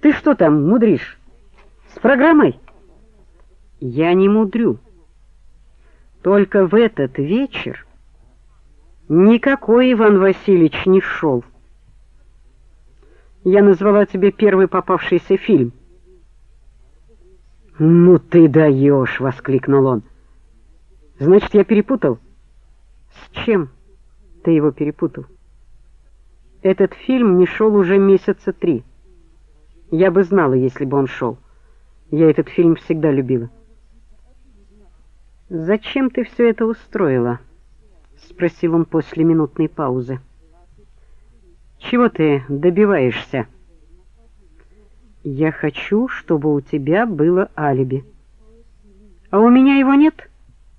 Ты что там мудришь? С программой? Я не мудрю. Только в этот вечер никакой Иван Васильевич не шел. Я назвала тебе первый попавшийся фильм. «Ну ты даешь!» — воскликнул он. «Значит, я перепутал?» «С чем ты его перепутал?» «Этот фильм не шел уже месяца 3. Я бы знала, если бы он шел. Я этот фильм всегда любила». «Зачем ты все это устроила?» — спросил он после минутной паузы. «Чего ты добиваешься?» «Я хочу, чтобы у тебя было алиби». «А у меня его нет?»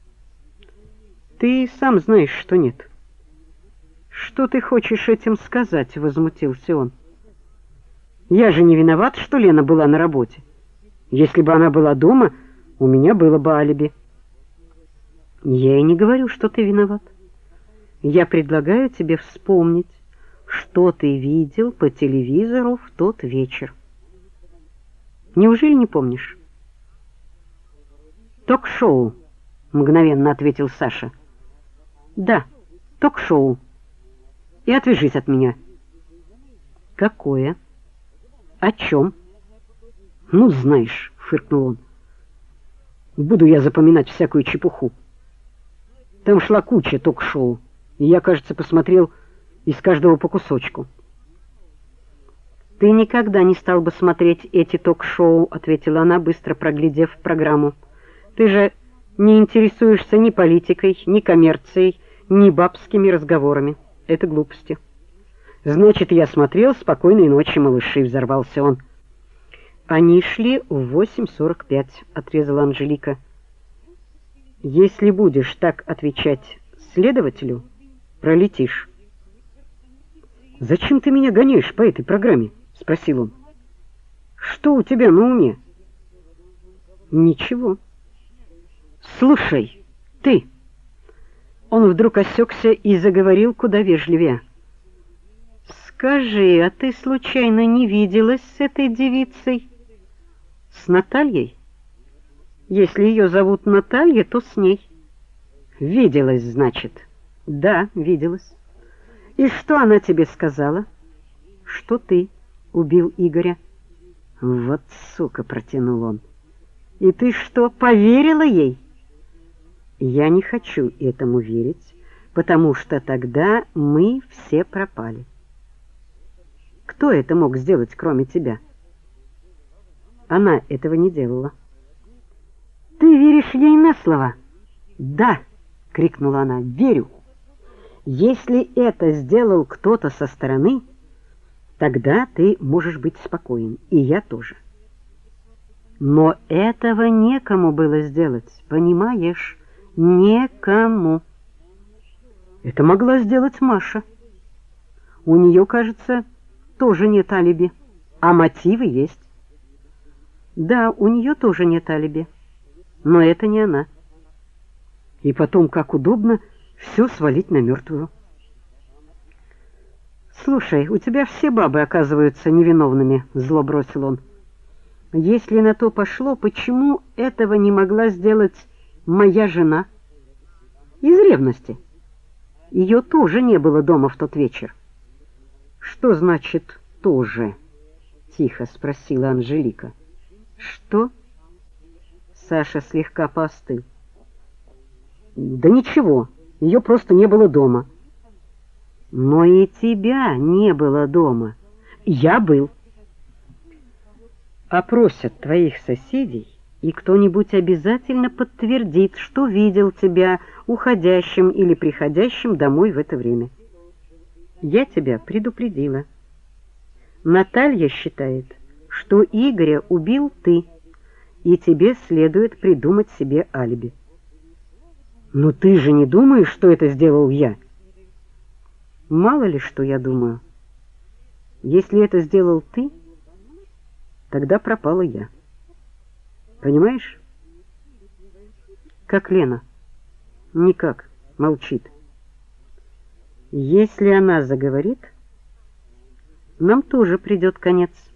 «Ты сам знаешь, что нет». «Что ты хочешь этим сказать?» — возмутился он. «Я же не виноват, что Лена была на работе. Если бы она была дома, у меня было бы алиби». «Я и не говорю, что ты виноват. Я предлагаю тебе вспомнить, что ты видел по телевизору в тот вечер. Неужели не помнишь?» «Ток-шоу», — мгновенно ответил Саша. «Да, ток-шоу. И отвяжись от меня». «Какое? О чем?» «Ну, знаешь», — фыркнул он. «Буду я запоминать всякую чепуху. Там шла куча ток-шоу, и я, кажется, посмотрел из каждого по кусочку». «Ты никогда не стал бы смотреть эти ток-шоу», — ответила она, быстро проглядев программу. «Ты же не интересуешься ни политикой, ни коммерцией, ни бабскими разговорами. Это глупости». «Значит, я смотрел «Спокойной ночи, малыши», — взорвался он. «Они шли в 8:45, — отрезала Анжелика. «Если будешь так отвечать следователю, пролетишь». «Зачем ты меня гоняешь по этой программе?» — спросил он. «Что у тебя на уме?» «Ничего». «Слушай, ты!» Он вдруг осекся и заговорил куда вежливее. «Скажи, а ты случайно не виделась с этой девицей? С Натальей? Если ее зовут Наталья, то с ней». «Виделась, значит?» «Да, виделась». «И что она тебе сказала?» «Что ты убил Игоря». «Вот сука!» — протянул он. «И ты что, поверила ей?» «Я не хочу этому верить, потому что тогда мы все пропали». «Кто это мог сделать, кроме тебя?» «Она этого не делала». «Ты веришь ей на слово?» «Да!» — крикнула она. «Верю! Если это сделал кто-то со стороны, тогда ты можешь быть спокоен, и я тоже. Но этого некому было сделать, понимаешь? Некому. Это могла сделать Маша. У нее, кажется, тоже нет алиби, а мотивы есть. Да, у нее тоже нет алиби, но это не она. И потом, как удобно все свалить на мертвую. «Слушай, у тебя все бабы оказываются невиновными», — зло бросил он. «Если на то пошло, почему этого не могла сделать моя жена?» «Из ревности. Ее тоже не было дома в тот вечер». «Что значит «тоже»?» — тихо спросила Анжелика. «Что?» Саша слегка поостыл. «Да ничего, ее просто не было дома». «Но и тебя не было дома. Я был». «Опросят твоих соседей, и кто-нибудь обязательно подтвердит, что видел тебя уходящим или приходящим домой в это время. Я тебя предупредила. Наталья считает, что Игоря убил ты, и тебе следует придумать себе алиби». «Но ты же не думаешь, что это сделал я?» «Мало ли, что я думаю. Если это сделал ты, тогда пропала я. Понимаешь?» «Как Лена?» «Никак. Молчит. Если она заговорит, нам тоже придет конец».